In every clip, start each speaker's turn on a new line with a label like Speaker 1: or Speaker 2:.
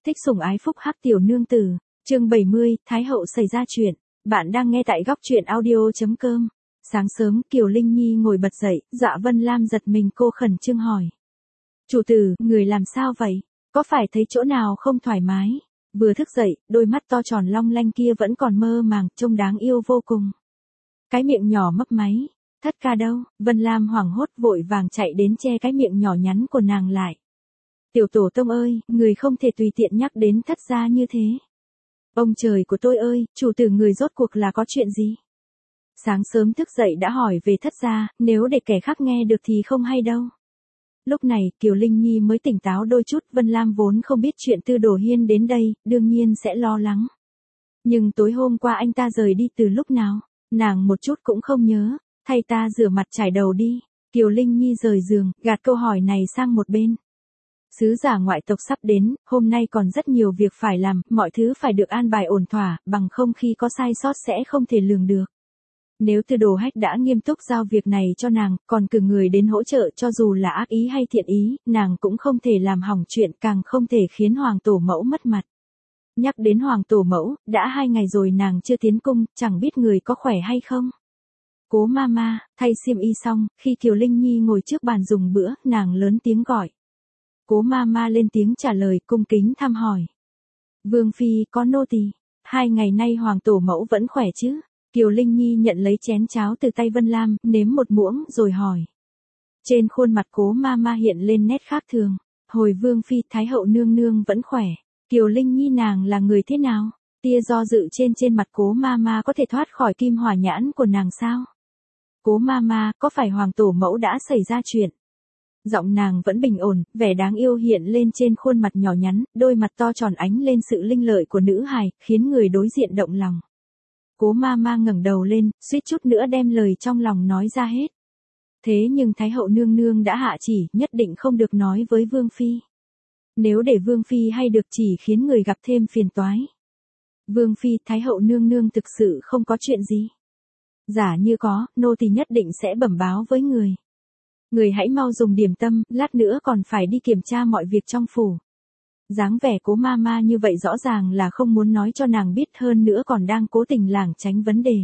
Speaker 1: Thích sủng ái phúc hắc tiểu nương tử, chương 70, Thái hậu xảy ra chuyện. Bạn đang nghe tại góc truyện audio.com. Sáng sớm, Kiều Linh Nhi ngồi bật dậy, Dạ Vân Lam giật mình, cô khẩn trương hỏi. Chủ tử, người làm sao vậy? Có phải thấy chỗ nào không thoải mái? Vừa thức dậy, đôi mắt to tròn long lanh kia vẫn còn mơ màng, trông đáng yêu vô cùng. Cái miệng nhỏ mấp máy. Thất ca đâu? Vân Lam hoảng hốt vội vàng chạy đến che cái miệng nhỏ nhắn của nàng lại. Tiểu tổ tông ơi, người không thể tùy tiện nhắc đến thất gia như thế. Ông trời của tôi ơi, chủ tử người rốt cuộc là có chuyện gì? Sáng sớm thức dậy đã hỏi về thất gia, nếu để kẻ khác nghe được thì không hay đâu. Lúc này, Kiều Linh Nhi mới tỉnh táo đôi chút, Vân Lam vốn không biết chuyện Tư Đồ Hiên đến đây, đương nhiên sẽ lo lắng. Nhưng tối hôm qua anh ta rời đi từ lúc nào? Nàng một chút cũng không nhớ, thay ta rửa mặt chải đầu đi. Kiều Linh Nhi rời giường, gạt câu hỏi này sang một bên. Sứ giả ngoại tộc sắp đến, hôm nay còn rất nhiều việc phải làm, mọi thứ phải được an bài ổn thỏa, bằng không khi có sai sót sẽ không thể lường được. Nếu Tư Đồ Hách đã nghiêm túc giao việc này cho nàng, còn cử người đến hỗ trợ cho dù là ác ý hay thiện ý, nàng cũng không thể làm hỏng chuyện, càng không thể khiến Hoàng Tổ Mẫu mất mặt. Nhắc đến Hoàng Tổ Mẫu, đã 2 ngày rồi nàng chưa tiến cung, chẳng biết người có khỏe hay không. Cố Mama, thay xiêm y xong, khi Kiều Linh Nhi ngồi trước bàn dùng bữa, nàng lớn tiếng gọi. Cố Mama lên tiếng trả lời, cung kính thăm hỏi. Vương Phi, có nô tỳ. 2 ngày nay Hoàng Tổ Mẫu vẫn khỏe chứ? Kiều Linh Nhi nhận lấy chén cháo từ tay Vân Lam, nếm một muỗng, rồi hỏi. Trên khuôn mặt Cố Mama hiện lên nét khác thường. Hồi Vương Phi, Thái hậu nương nương vẫn khỏe. Kiều Linh Nhi nàng là người thế nào? Tia do dự trên mặt Cố Mama có thể thoát khỏi kim hỏa nhãn của nàng sao? Cố Mama, có phải Hoàng Tổ Mẫu đã xảy ra chuyện? Giọng nàng vẫn bình ổn, vẻ đáng yêu hiện lên trên khuôn mặt nhỏ nhắn, đôi mặt to tròn ánh lên sự linh lợi của nữ hài, khiến người đối diện động lòng. Cố Mama ngẩng đầu lên, suýt chút nữa đem lời trong lòng nói ra hết. Thế nhưng Thái hậu nương nương đã hạ chỉ, nhất định không được nói với Vương Phi. Nếu để Vương Phi hay được chỉ khiến người gặp thêm phiền toái. Vương Phi, Thái hậu nương nương thực sự không có chuyện gì. Giả như có, nô tỳ nhất định sẽ bẩm báo với người. Người hãy mau dùng điểm tâm, lát nữa còn phải đi kiểm tra mọi việc trong phủ. Dáng vẻ Cố Mama như vậy rõ ràng là không muốn nói cho nàng biết, hơn nữa còn đang cố tình lảng tránh vấn đề.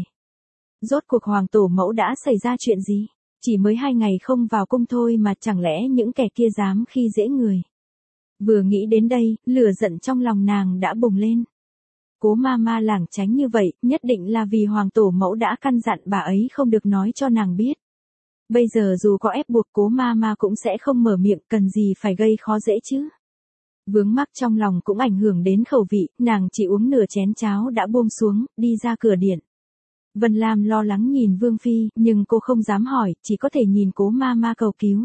Speaker 1: Rốt cuộc Hoàng Tổ Mẫu đã xảy ra chuyện gì? Chỉ mới 2 ngày không vào cung thôi mà chẳng lẽ những kẻ kia dám khi dễ người. Vừa nghĩ đến đây, lửa giận trong lòng nàng đã bùng lên. Cố Mama lảng tránh như vậy, nhất định là vì Hoàng Tổ Mẫu đã căn dặn bà ấy không được nói cho nàng biết. Bây giờ dù có ép buộc Cố Mama cũng sẽ không mở miệng, cần gì phải gây khó dễ chứ. Vướng mắc trong lòng cũng ảnh hưởng đến khẩu vị, nàng chỉ uống nửa chén cháo đã buông xuống, đi ra cửa điện. Vân Lam lo lắng nhìn Vương Phi, nhưng cô không dám hỏi, chỉ có thể nhìn Cố Mama cầu cứu.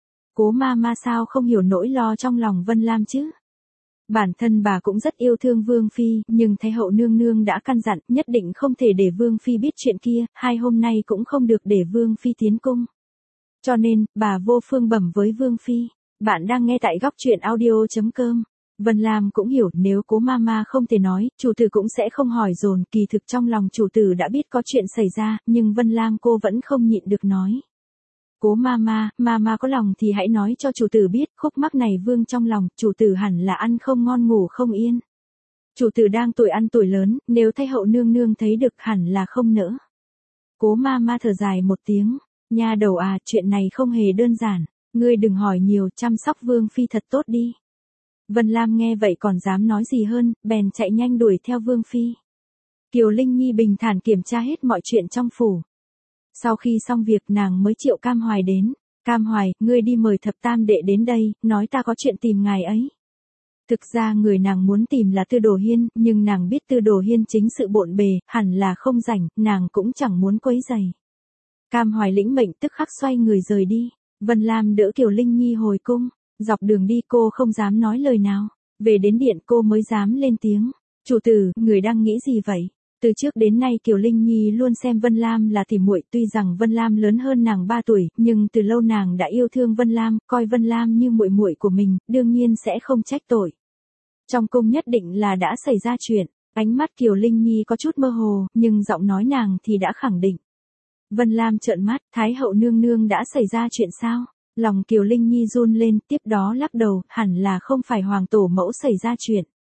Speaker 1: Cố Mama sao không hiểu nỗi lo trong lòng Vân Lam chứ? Bản thân bà cũng rất yêu thương Vương Phi, nhưng Thái hậu nương nương đã căn dặn, nhất định không thể để Vương Phi biết chuyện kia, 2 hôm nay cũng không được để Vương Phi tiến cung. Cho nên, bà vô phương bẩm với Vương Phi. Bạn đang nghe tại góc truyện audio.com. Vân Lam cũng hiểu, nếu Cố Mama không thể nói, chủ tử cũng sẽ không hỏi dồn, kỳ thực trong lòng chủ tử đã biết có chuyện xảy ra, nhưng Vân Lam cô vẫn không nhịn được nói. Cố Mama, Mama có lòng thì hãy nói cho chủ tử biết, khúc mắc này vương trong lòng, chủ tử hẳn là ăn không ngon ngủ không yên. Chủ tử đang tuổi ăn tuổi lớn, nếu Thái hậu nương nương thấy được hẳn là không nỡ. Cố Mama thở dài một tiếng, nha đầu à, chuyện này không hề đơn giản, ngươi đừng hỏi nhiều, chăm sóc Vương Phi thật tốt đi. Vân Lam nghe vậy còn dám nói gì hơn, bèn chạy nhanh đuổi theo Vương Phi. Kiều Linh Nhi bình thản kiểm tra hết mọi chuyện trong phủ. Sau khi xong việc nàng mới triệu Cam Hoài đến. Cam Hoài, ngươi đi mời Thập Tam Đệ đến đây, nói ta có chuyện tìm ngài ấy. Thực ra người nàng muốn tìm là Tư Đồ Hiên, nhưng nàng biết Tư Đồ Hiên chính sự bộn bề, hẳn là không rảnh, nàng cũng chẳng muốn quấy rầy. Cam Hoài lĩnh mệnh tức khắc xoay người rời đi. Vân Lam đỡ Kiều Linh Nhi hồi cung. Dọc đường đi cô không dám nói lời nào. Về đến điện cô mới dám lên tiếng. Chủ tử, người đang nghĩ gì vậy? Từ trước đến nay Kiều Linh Nhi luôn xem Vân Lam là tỉ muội, tuy rằng Vân Lam lớn hơn nàng 3 tuổi, nhưng từ lâu nàng đã yêu thương Vân Lam, coi Vân Lam như muội muội của mình, đương nhiên sẽ không trách tội. Trong cung nhất định là đã xảy ra chuyện. Ánh mắt Kiều Linh Nhi có chút mơ hồ, nhưng giọng nói nàng thì đã khẳng định. Vân Lam trợn mắt, Thái hậu nương nương đã xảy ra chuyện sao? Lòng Kiều Linh Nhi run lên, tiếp đó lắc đầu, hẳn là không phải Hoàng Tổ Mẫu xảy ra chuyện.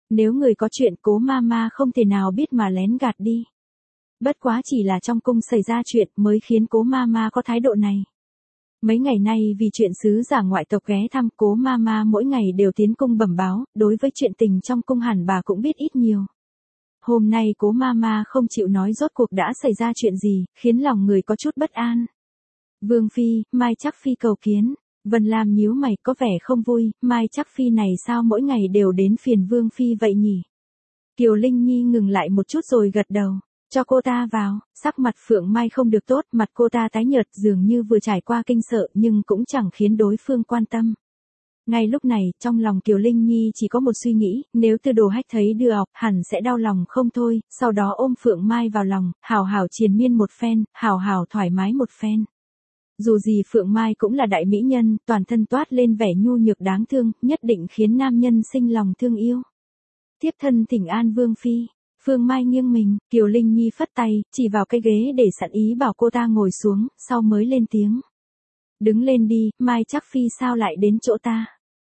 Speaker 1: Nếu người có chuyện Cố Mama không thể nào biết mà lén gạt đi. Bất quá chỉ là trong cung xảy ra chuyện mới khiến Cố Mama có thái độ này. Mấy ngày nay vì chuyện sứ giả ngoại tộc ghé thăm, Cố Mama mỗi ngày đều tiến cung bẩm báo, đối với chuyện tình trong cung hẳn bà cũng biết ít nhiều. Hôm nay Cố Mama không chịu nói rốt cuộc đã xảy ra chuyện gì, khiến lòng người có chút bất an. Vương Phi, Mai Trắc Phi cầu kiến. Vân Lam nhíu mày có vẻ không vui, Mai Trắc Phi này sao mỗi ngày đều đến phiền Vương Phi vậy nhỉ? Kiều Linh Nhi ngừng lại một chút rồi gật đầu. Cho cô ta vào, sắc mặt Phượng Mai không được tốt, mặt cô ta tái nhợt dường như vừa trải qua kinh sợ nhưng cũng chẳng khiến đối phương quan tâm. Ngay lúc này, trong lòng Kiều Linh Nhi chỉ có một suy nghĩ, nếu Tư Đồ Hách thấy Đưa Học, hẳn sẽ đau lòng không thôi, sau đó ôm Phượng Mai vào lòng, hào hào triền miên một phen, hào hào thoải mái một phen. Dù gì Phượng Mai cũng là đại mỹ nhân, toàn thân toát lên vẻ nhu nhược đáng thương, nhất định khiến nam nhân sinh lòng thương yêu. Tiếp thân thỉnh an Vương Phi. Phương Mai nghiêng mình, Kiều Linh Nhi phất tay, chỉ vào cái ghế để sẵn ý bảo cô ta ngồi xuống, sau mới lên tiếng. Đứng lên đi, Mai Trắc Phi sao lại đến chỗ ta?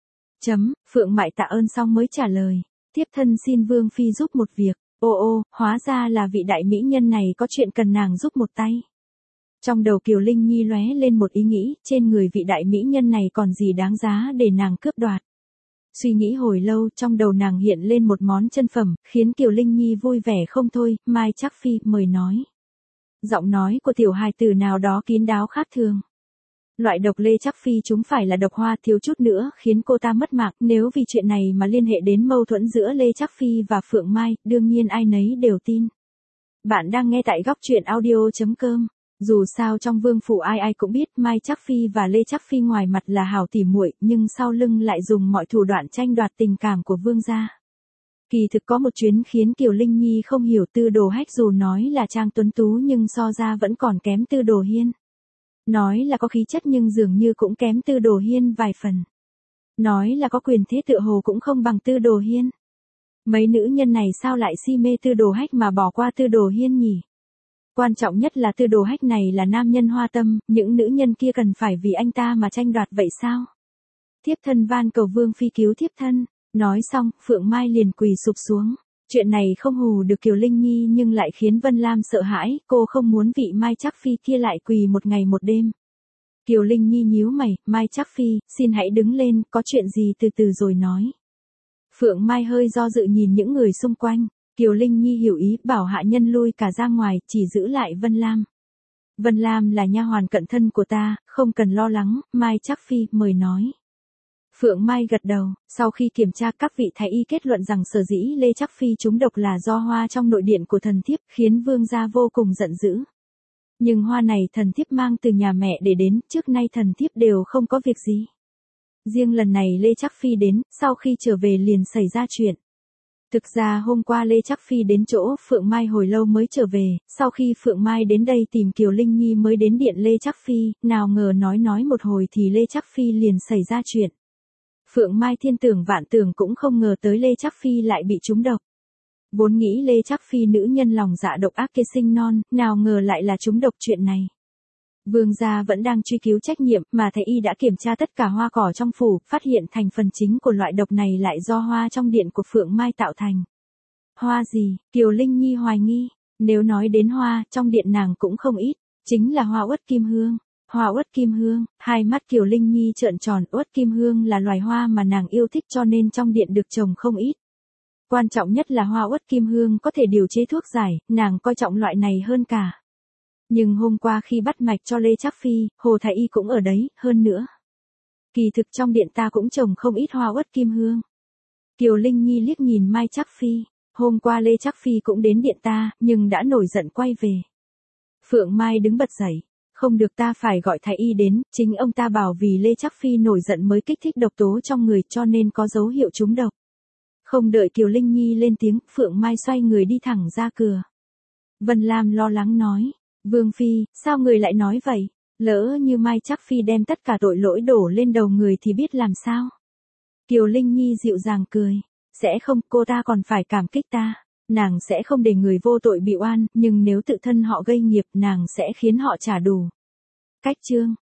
Speaker 1: Phượng Mại tạ ơn xong mới trả lời. Tiếp thân xin Vương Phi giúp một việc. Ô, hóa ra là vị đại mỹ nhân này có chuyện cần nàng giúp một tay. Trong đầu Kiều Linh Nhi lóe lên một ý nghĩ, trên người vị đại mỹ nhân này còn gì đáng giá để nàng cướp đoạt. Suy nghĩ hồi lâu, trong đầu nàng hiện lên một món chân phẩm, khiến Kiều Linh Nhi vui vẻ không thôi. Mai Trắc Phi, mời nói. Giọng nói của tiểu hài tử nào đó kín đáo khác thường. Loại độc Lê Trắc Phi chúng phải là độc hoa, thiếu chút nữa khiến cô ta mất mạng. Nếu vì chuyện này mà liên hệ đến mâu thuẫn giữa Lê Trắc Phi và Phượng Mai, đương nhiên ai nấy đều tin. Bạn đang nghe tại góc truyện audio.com. Dù sao trong vương phủ ai ai cũng biết Mai Trắc Phi và Lê Trắc Phi ngoài mặt là hảo tỉ muội, nhưng sau lưng lại dùng mọi thủ đoạn tranh đoạt tình cảm của vương gia. Kỳ thực có một chuyến khiến Kiều Linh Nhi không hiểu, Tư Đồ Hách dù nói là trang tuấn tú nhưng so ra vẫn còn kém Tư Đồ Hiên. Nói là có khí chất nhưng dường như cũng kém Tư Đồ Hiên vài phần. Nói là có quyền thế tựa hồ cũng không bằng Tư Đồ Hiên. Mấy nữ nhân này sao lại si mê Tư Đồ Hách mà bỏ qua Tư Đồ Hiên nhỉ? Quan trọng nhất là Tư Đồ Hách này là nam nhân hoa tâm, những nữ nhân kia cần phải vì anh ta mà tranh đoạt vậy sao? Thiếp thân van cầu Vương Phi cứu thiếp thân. Nói xong, Phượng Mai liền quỳ sụp xuống. Chuyện này không hù được Kiều Linh Nhi nhưng lại khiến Vân Lam sợ hãi, cô không muốn vị Mai Trắc Phi kia lại quỳ một ngày một đêm. Kiều Linh Nhi nhíu mày, Mai Trắc Phi, xin hãy đứng lên, có chuyện gì từ từ rồi nói. Phượng Mai hơi do dự nhìn những người xung quanh. Kiều Linh Nhi hiểu ý, bảo hạ nhân lui cả ra ngoài, chỉ giữ lại Vân Lam. Vân Lam là nha hoàn cận thân của ta, không cần lo lắng, Mai Trắc Phi, mời nói. Phượng Mai gật đầu, sau khi kiểm tra các vị thái y kết luận rằng sở dĩ Lê Trắc Phi trúng độc là do hoa trong nội điện của thần thiếp, khiến vương gia vô cùng giận dữ. Nhưng hoa này thần thiếp mang từ nhà mẹ để đến, trước nay thần thiếp đều không có việc gì. Riêng lần này Lê Trắc Phi đến, sau khi trở về liền xảy ra chuyện. Thực ra hôm qua Lê Trắc Phi đến chỗ Phượng Mai hồi lâu mới trở về, sau khi Phượng Mai đến đây tìm Kiều Linh Nhi mới đến điện Lê Trắc Phi, nào ngờ nói một hồi thì Lê Trắc Phi liền xảy ra chuyện. Phượng Mai thiên tưởng vạn tưởng cũng không ngờ tới Lê Trắc Phi lại bị trúng độc. Vốn nghĩ Lê Trắc Phi nữ nhân lòng dạ độc ác kia sinh non, nào ngờ lại là trúng độc chuyện này. Vương gia vẫn đang truy cứu trách nhiệm, mà thái y đã kiểm tra tất cả hoa cỏ trong phủ, phát hiện thành phần chính của loại độc này lại do hoa trong điện của Phượng Mai tạo thành. Hoa gì? Kiều Linh Nhi hoài nghi. Nếu nói đến hoa, trong điện nàng cũng không ít, chính là hoa uất kim hương. Hoa uất kim hương, hai mắt Kiều Linh Nhi trợn tròn, uất kim hương là loài hoa mà nàng yêu thích cho nên trong điện được trồng không ít. Quan trọng nhất là hoa uất kim hương có thể điều chế thuốc giải, nàng coi trọng loại này hơn cả. Nhưng hôm qua khi bắt mạch cho Lê Trắc Phi, Hồ Thái Y cũng ở đấy, hơn nữa. Kỳ thực trong điện ta cũng trồng không ít hoa uất kim hương. Kiều Linh Nhi liếc nhìn Mai Trắc Phi, hôm qua Lê Trắc Phi cũng đến điện ta, nhưng đã nổi giận quay về. Phượng Mai đứng bật dậy, không được, ta phải gọi Thái Y đến, chính ông ta bảo vì Lê Trắc Phi nổi giận mới kích thích độc tố trong người cho nên có dấu hiệu trúng độc. Không đợi Kiều Linh Nhi lên tiếng, Phượng Mai xoay người đi thẳng ra cửa. Vân Lam lo lắng nói. Vương Phi, sao người lại nói vậy? Lỡ như Mai Trắc Phi đem tất cả tội lỗi đổ lên đầu người thì biết làm sao? Kiều Linh Nhi dịu dàng cười. Sẽ không, cô ta còn phải cảm kích ta. Nàng sẽ không để người vô tội bị oan, nhưng nếu tự thân họ gây nghiệp nàng sẽ khiến họ trả đủ. Cách chương.